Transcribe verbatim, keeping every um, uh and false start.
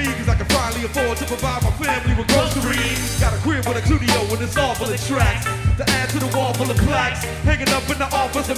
me, cause I can finally afford to provide my family with groceries. Got a crib with a studio and it's all full of tracks to add to the wall full of plaques, hanging up in the office.